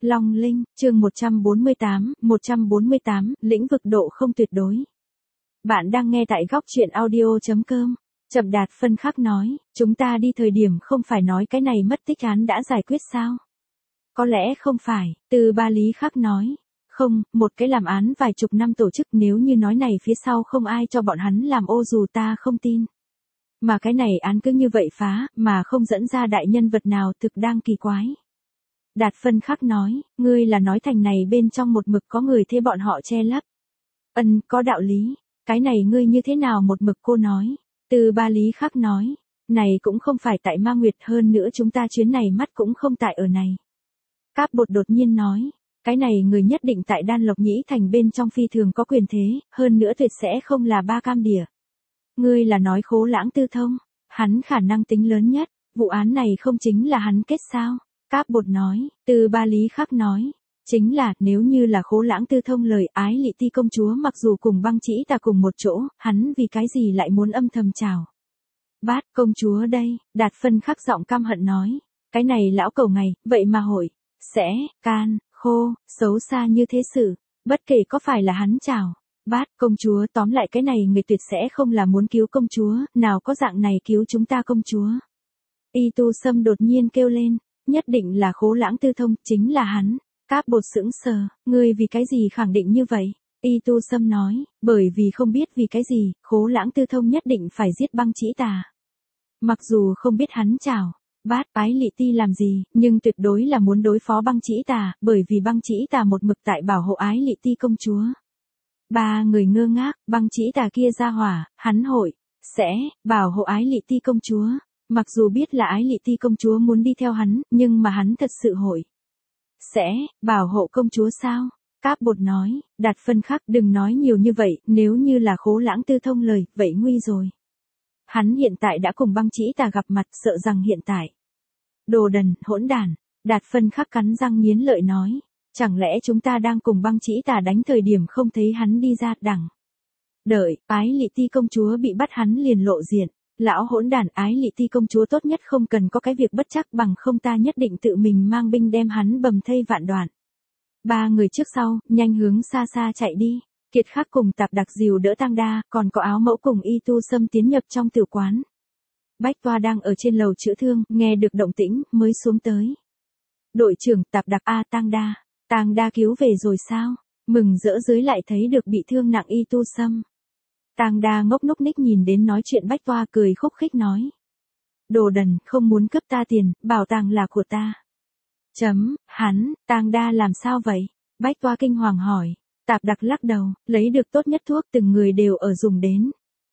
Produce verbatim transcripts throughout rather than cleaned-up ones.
Long Linh, chương một trăm bốn mươi tám, một trăm bốn mươi tám, lĩnh vực độ không tuyệt đối. Bạn đang nghe tại góc truyện audio chấm com. Chậm Đạt phân khắc nói, chúng ta đi thời điểm không phải nói cái này mất tích án đã giải quyết sao? Có lẽ không phải, Từ Ba Lý Khắc nói. Không, một cái làm án vài chục năm tổ chức, nếu như nói này phía sau không ai cho bọn hắn làm ô dù ta không tin. Mà cái này án cứ như vậy phá, mà không dẫn ra đại nhân vật nào, thực đang kỳ quái. Đạt phân khắc nói, ngươi là nói thành này bên trong một mực có người thế bọn họ che lấp. Ân, có đạo lý, cái này ngươi như thế nào một mực cô nói. Từ Ba Lý Khắc nói, này cũng không phải tại Ma Nguyệt, hơn nữa chúng ta chuyến này mắt cũng không tại ở này. Cáp Bột đột nhiên nói, cái này người nhất định tại Đan Lộc Nhĩ Thành bên trong phi thường có quyền thế, hơn nữa tuyệt sẽ không là Ba Cam Đỉa. Ngươi là nói Khố Lãng Tư Thông, hắn khả năng tính lớn nhất, vụ án này không chính là hắn kết sao? Cáp Bột nói, Từ Ba Lý Khắc nói, chính là nếu như là Khố Lãng Tư Thông lời, Ái Lị Ti công chúa mặc dù cùng Băng Chỉ Tà cùng một chỗ, hắn vì cái gì lại muốn âm thầm chào Bát công chúa đây? Đạt phân khắc giọng căm hận nói, cái này lão cầu ngày, vậy mà hội, sẽ, can, khô, xấu xa như thế sự, bất kể có phải là hắn chào Bát công chúa, tóm lại cái này người tuyệt sẽ không là muốn cứu công chúa, nào có dạng này cứu chúng ta công chúa. Y Tu Sâm đột nhiên kêu lên, nhất định là Khố Lãng Tư Thông, chính là hắn. Cáp Bột sững sờ, ngươi vì cái gì khẳng định như vậy? Y Tu Sâm nói, bởi vì không biết vì cái gì, Khố Lãng Tư Thông nhất định phải giết Băng Chỉ Tà. Mặc dù không biết hắn chào Bát Ái Lị Ti làm gì, nhưng tuyệt đối là muốn đối phó Băng Chỉ Tà, bởi vì Băng Chỉ Tà một mực tại bảo hộ Ái Lị Ti công chúa. Ba người ngơ ngác, Băng Chỉ Tà kia ra hỏa, hắn hội, sẽ, bảo hộ Ái Lị Ti công chúa. Mặc dù biết là Ái Lị Ti công chúa muốn đi theo hắn, nhưng mà hắn thật sự hội, sẽ, bảo hộ công chúa sao? Cáp Bột nói, Đạt phân khắc đừng nói nhiều như vậy, nếu như là Khố Lãng Tư Thông lời, vậy nguy rồi. Hắn hiện tại đã cùng Băng Chỉ Tà gặp mặt, sợ rằng hiện tại. Đồ đần, hỗn đản, Đạt phân khắc cắn răng nghiến lợi nói, chẳng lẽ chúng ta đang cùng Băng Chỉ Tà đánh thời điểm không thấy hắn đi ra, đằng. Đợi, Ái Lị Ti công chúa bị bắt hắn liền lộ diện. Lão hỗn đản, Ái Lị Ti công chúa tốt nhất không cần có cái việc bất chắc, bằng không ta nhất định tự mình mang binh đem hắn bầm thây vạn đoạn. Ba người trước sau, nhanh hướng xa xa chạy đi. Kiệt Khắc cùng Tạp Đặc dìu đỡ Tang Đa, còn có Áo Mẫu cùng Y Tu Sâm tiến nhập trong tử quán. Bách Toa đang ở trên lầu chữa thương, nghe được động tĩnh, mới xuống tới. Đội trưởng, Tạp Đặc a Tang Đa. Tang Đa cứu về rồi sao? Mừng rỡ dưới lại thấy được bị thương nặng Y Tu Sâm. Tang Đa ngốc núc ních nhìn đến nói chuyện Bách Toa, cười khúc khích nói. Đồ đần, không muốn cướp ta tiền, bảo tàng là của ta. Chấm, hắn, Tang Đa làm sao vậy? Bách Toa kinh hoàng hỏi. Tạp Đặc lắc đầu, lấy được tốt nhất thuốc, từng người đều ở dùng đến.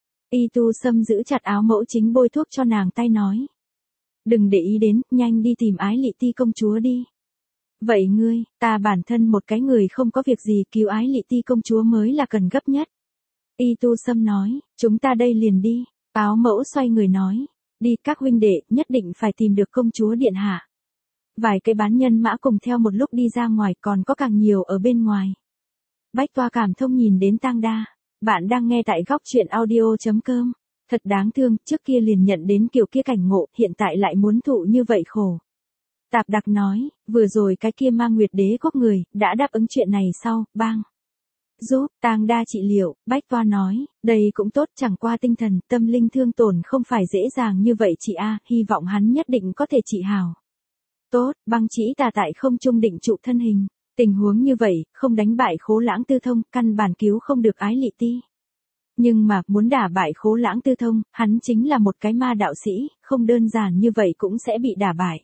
Y Tu Sâm giữ chặt Áo Mẫu chính bôi thuốc cho nàng tay nói. Đừng để ý đến, nhanh đi tìm Ái Lị Ti công chúa đi. Vậy ngươi, ta bản thân một cái người không có việc gì, cứu Ái Lị Ti công chúa mới là cần gấp nhất. Y Tu Sâm nói, chúng ta đây liền đi. Áo Mẫu xoay người nói, đi các huynh đệ, nhất định phải tìm được công chúa điện hạ. Vài cái bán nhân mã cùng theo một lúc đi ra ngoài, còn có càng nhiều ở bên ngoài. Bách Toa cảm thông nhìn đến Tang Đa. Bạn đang nghe tại góc truyện audio chấm com. Thật đáng thương, trước kia liền nhận đến kiểu kia cảnh ngộ, hiện tại lại muốn thụ như vậy khổ. Tạp Đặc nói, vừa rồi cái kia Ma Nguyệt đế quốc người, đã đáp ứng chuyện này sau, bang. Giúp Tang Đa trị liệu, Bách Toa nói, đây cũng tốt, chẳng qua tinh thần, tâm linh thương tổn không phải dễ dàng như vậy chị a, hy vọng hắn nhất định có thể trị hảo. Tốt, Băng Chỉ Tà tại không trung định trụ thân hình, tình huống như vậy, không đánh bại Khố Lãng Tư Thông, căn bản cứu không được Ái Lị Ti. Nhưng mà, muốn đả bại Khố Lãng Tư Thông, hắn chính là một cái ma đạo sĩ, không đơn giản như vậy cũng sẽ bị đả bại.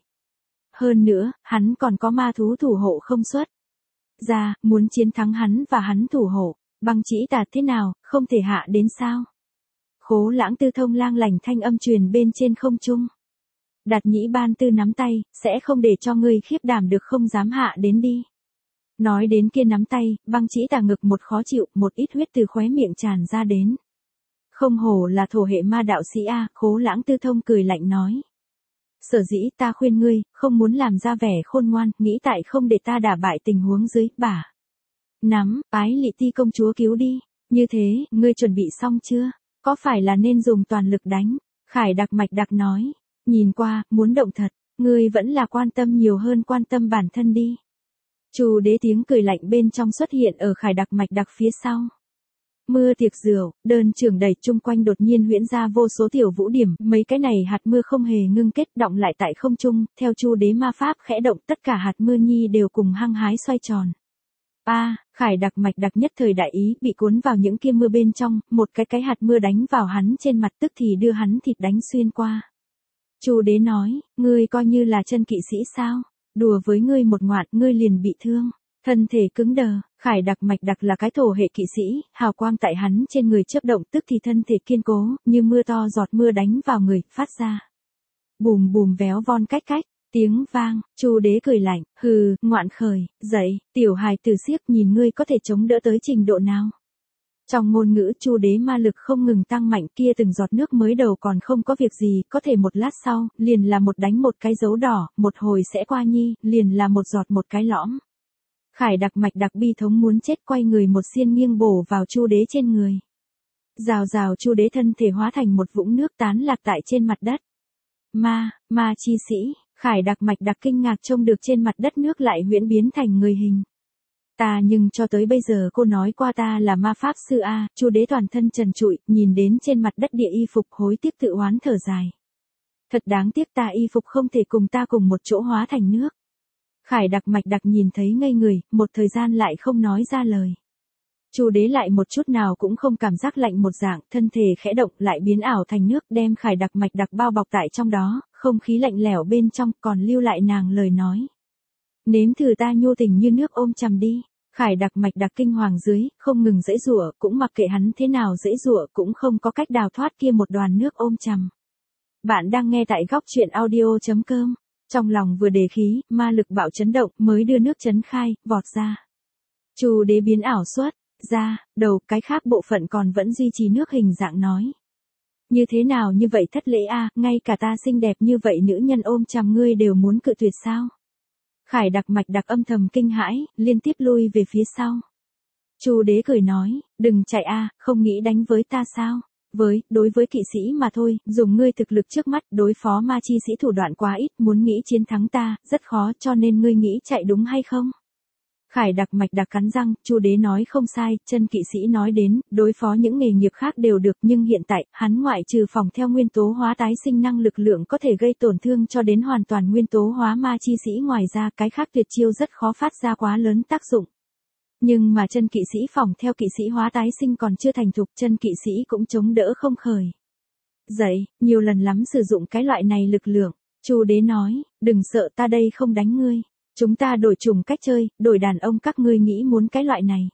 Hơn nữa, hắn còn có ma thú thủ hộ không xuất ra, muốn chiến thắng hắn và hắn thủ hộ, Băng Chỉ Tà thế nào, không thể hạ đến sao? Khố Lãng Tư Thông lang lành thanh âm truyền bên trên không trung. Đạt Nhĩ Ban Tư nắm tay, sẽ không để cho ngươi khiếp đảm được, không dám hạ đến đi. Nói đến kia nắm tay, Băng Chỉ Tà ngực một khó chịu, một ít huyết từ khóe miệng tràn ra đến. Không hổ là thổ hệ ma đạo sĩ a, Khố Lãng Tư Thông cười lạnh nói. Sở dĩ ta khuyên ngươi, không muốn làm ra vẻ khôn ngoan, nghĩ tại không để ta đả bại tình huống dưới, bả. Nắm, Ái Lị Ti công chúa cứu đi. Như thế, ngươi chuẩn bị xong chưa? Có phải là nên dùng toàn lực đánh? Khải Đặc Mạch Đặc nói. Nhìn qua, muốn động thật, ngươi vẫn là quan tâm nhiều hơn quan tâm bản thân đi. Chu Đế tiếng cười lạnh bên trong xuất hiện ở Khải Đặc Mạch Đặc phía sau. Mưa tiệc rượu, đơn trường đẩy chung quanh đột nhiên huyễn ra vô số tiểu vũ điểm, mấy cái này hạt mưa không hề ngưng kết đọng lại tại không trung, theo Chu Đế ma pháp khẽ động tất cả hạt mưa nhi đều cùng hăng hái xoay tròn. A, à, Khải Đặc Mạch Đặc nhất thời đại ý bị cuốn vào những kia mưa bên trong, một cái cái hạt mưa đánh vào hắn trên mặt tức thì đưa hắn thịt đánh xuyên qua. Chu Đế nói, ngươi coi như là chân kỵ sĩ sao, đùa với ngươi một ngoạn ngươi liền bị thương. Thân thể cứng đờ, Khải Đặc Mạch Đặc là cái thổ hệ kỵ sĩ, hào quang tại hắn trên người chớp động tức thì thân thể kiên cố, như mưa to giọt mưa đánh vào người, phát ra. Bùm bùm véo von cách cách, tiếng vang, Chu Đế cười lạnh, hừ, ngoạn khởi, dậy, tiểu hài tử xiếc nhìn ngươi có thể chống đỡ tới trình độ nào. Trong ngôn ngữ Chu Đế ma lực không ngừng tăng mạnh kia từng giọt nước mới đầu còn không có việc gì, có thể một lát sau, liền là một đánh một cái dấu đỏ, một hồi sẽ qua nhi, liền là một giọt một cái lõm. Khải Đặc Mạch Đặc bi thống muốn chết quay người một xiên nghiêng bổ vào Chu Đế trên người. Rào rào Chu Đế thân thể hóa thành một vũng nước tán lạc tại trên mặt đất. Ma, ma chi sĩ, Khải Đặc Mạch Đặc kinh ngạc trông được trên mặt đất nước lại huyễn biến thành người hình. Ta nhưng cho tới bây giờ cô nói qua ta là ma pháp sư A, Chu Đế toàn thân trần trụi, nhìn đến trên mặt đất địa y phục hối tiếc tự oán thở dài. Thật đáng tiếc ta y phục không thể cùng ta cùng một chỗ hóa thành nước. Khải Đặc Mạch Đặc nhìn thấy ngây người, một thời gian lại không nói ra lời. Chu Đế lại một chút nào cũng không cảm giác lạnh một dạng, thân thể khẽ động lại biến ảo thành nước đem Khải Đặc Mạch Đặc bao bọc tại trong đó, không khí lạnh lẽo bên trong còn lưu lại nàng lời nói. Nếm thử ta nhu tình như nước ôm chầm đi. Khải Đặc Mạch Đặc kinh hoàng dưới, không ngừng giãy giụa, cũng mặc kệ hắn thế nào giãy giụa cũng không có cách đào thoát kia một đoàn nước ôm chầm. Bạn đang nghe tại góc truyện audio chấm com. Trong lòng vừa đề khí, ma lực bạo chấn động, mới đưa nước chấn khai, vọt ra. Chu Đế biến ảo xuất ra, đầu cái khác bộ phận còn vẫn duy trì nước hình dạng nói. Như thế nào như vậy thất lễ a, ngay cả ta xinh đẹp như vậy nữ nhân ôm chầm ngươi đều muốn cự tuyệt sao? Khải Đặc Mạch Đặc âm thầm kinh hãi, liên tiếp lui về phía sau. Chu Đế cười nói, đừng chạy a, không nghĩ đánh với ta sao? Với, đối với kỵ sĩ mà thôi, dùng ngươi thực lực trước mắt đối phó ma chi sĩ thủ đoạn quá ít, muốn nghĩ chiến thắng ta, rất khó cho nên ngươi nghĩ chạy đúng hay không? Khải Đặc Mạch Đặc cắn răng, Chu Đế nói không sai, chân kỵ sĩ nói đến, đối phó những nghề nghiệp khác đều được nhưng hiện tại, hắn ngoại trừ phòng theo nguyên tố hóa tái sinh năng lực lượng có thể gây tổn thương cho đến hoàn toàn nguyên tố hóa ma chi sĩ ngoài ra cái khác tuyệt chiêu rất khó phát ra quá lớn tác dụng. Nhưng mà chân kỵ sĩ phòng theo kỵ sĩ hóa tái sinh còn chưa thành thục chân kỵ sĩ cũng chống đỡ không khởi. Dậy, nhiều lần lắm sử dụng cái loại này lực lượng, Chu Đế nói, đừng sợ ta đây không đánh ngươi. Chúng ta đổi chủng cách chơi, đổi đàn ông các ngươi nghĩ muốn cái loại này.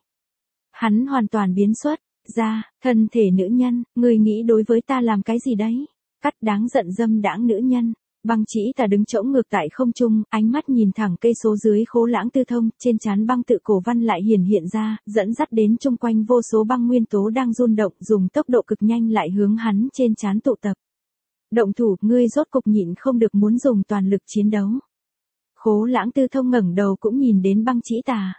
Hắn hoàn toàn biến xuất ra, thân thể nữ nhân, ngươi nghĩ đối với ta làm cái gì đấy? Cắt đáng giận dâm đãng nữ nhân. Băng Chỉ Tà đứng chỗng ngược tại không trung, ánh mắt nhìn thẳng cây số dưới Khố Lãng Tư Thông, trên trán băng tự cổ văn lại hiển hiện ra, dẫn dắt đến chung quanh vô số băng nguyên tố đang run động, dùng tốc độ cực nhanh lại hướng hắn trên trán tụ tập. Động thủ, ngươi rốt cục nhịn không được muốn dùng toàn lực chiến đấu. Khố Lãng Tư Thông ngẩng đầu cũng nhìn đến Băng Chỉ Tà.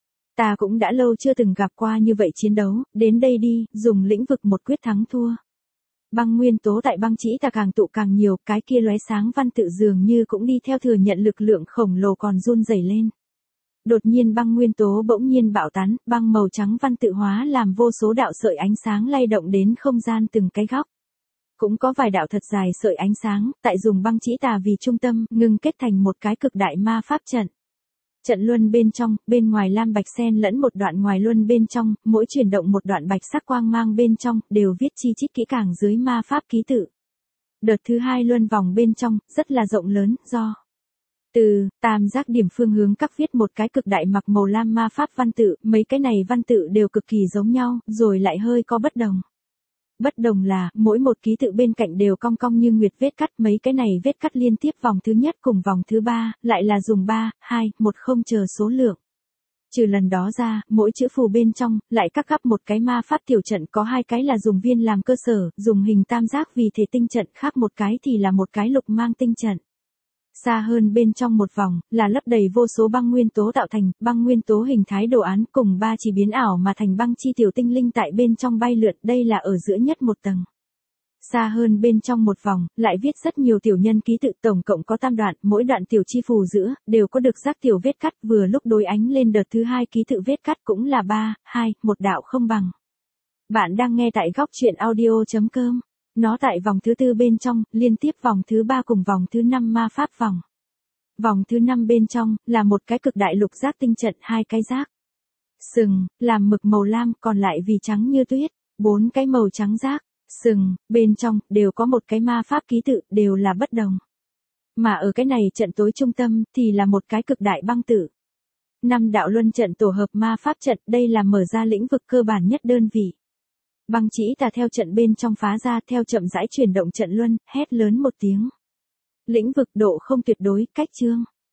Ta cũng đã lâu chưa từng gặp qua như vậy chiến đấu, đến đây đi, dùng lĩnh vực một quyết thắng thua. Băng nguyên tố tại Băng Chỉ Tà càng tụ càng nhiều, cái kia lóe sáng văn tự dường như cũng đi theo thừa nhận lực lượng khổng lồ còn run rẩy lên. Đột nhiên băng nguyên tố bỗng nhiên bạo tán, băng màu trắng văn tự hóa làm vô số đạo sợi ánh sáng lay động đến không gian từng cái góc. Cũng có vài đạo thật dài sợi ánh sáng, tại dùng Băng Chỉ Tà vì trung tâm, ngưng kết thành một cái cực đại ma pháp trận. Trận luân bên trong, bên ngoài lam bạch xen lẫn một đoạn ngoài luân bên trong, mỗi chuyển động một đoạn bạch sắc quang mang bên trong, đều viết chi chít kỹ càng dưới ma pháp ký tự. Đợt thứ hai luân vòng bên trong, rất là rộng lớn, do từ tam giác điểm phương hướng các viết một cái cực đại mặc màu lam ma pháp văn tự, mấy cái này văn tự đều cực kỳ giống nhau, rồi lại hơi có bất đồng. Bất đồng là, mỗi một ký tự bên cạnh đều cong cong như nguyệt vết cắt, mấy cái này vết cắt liên tiếp vòng thứ nhất cùng vòng thứ ba, lại là dùng ba, hai, một không chờ số lượng. Trừ lần đó ra, mỗi chữ phù bên trong, lại cắt gấp một cái ma pháp tiểu trận, có hai cái là dùng viên làm cơ sở, dùng hình tam giác vì thể tinh trận, khác một cái thì là một cái lục mang tinh trận. Xa hơn bên trong một vòng, là lấp đầy vô số băng nguyên tố tạo thành, băng nguyên tố hình thái đồ án cùng ba chỉ biến ảo mà thành băng chi tiểu tinh linh tại bên trong bay lượn, đây là ở giữa nhất một tầng. Xa hơn bên trong một vòng, lại viết rất nhiều tiểu nhân ký tự, tổng cộng có tam đoạn, mỗi đoạn tiểu chi phù giữa, đều có được rác tiểu vết cắt, vừa lúc đối ánh lên đợt thứ hai ký tự vết cắt cũng là ba, hai, một đạo không bằng. Bạn đang nghe tại góc truyện audio.com. Nó tại vòng thứ tư bên trong, liên tiếp vòng thứ ba cùng vòng thứ năm ma pháp vòng. Vòng thứ năm bên trong, là một cái cực đại lục giác tinh trận, hai cái giác sừng, làm mực màu lam, còn lại vì trắng như tuyết, bốn cái màu trắng giác sừng, bên trong, đều có một cái ma pháp ký tự, đều là bất đồng. Mà ở cái này trận tối trung tâm, thì là một cái cực đại băng tử. Năm đạo luân trận tổ hợp ma pháp trận, đây là mở ra lĩnh vực cơ bản nhất đơn vị. Băng chỉ tà theo trận bên trong phá ra, theo chậm rãi chuyển động trận luân, hét lớn một tiếng. Lĩnh vực độ không tuyệt đối, cách chương.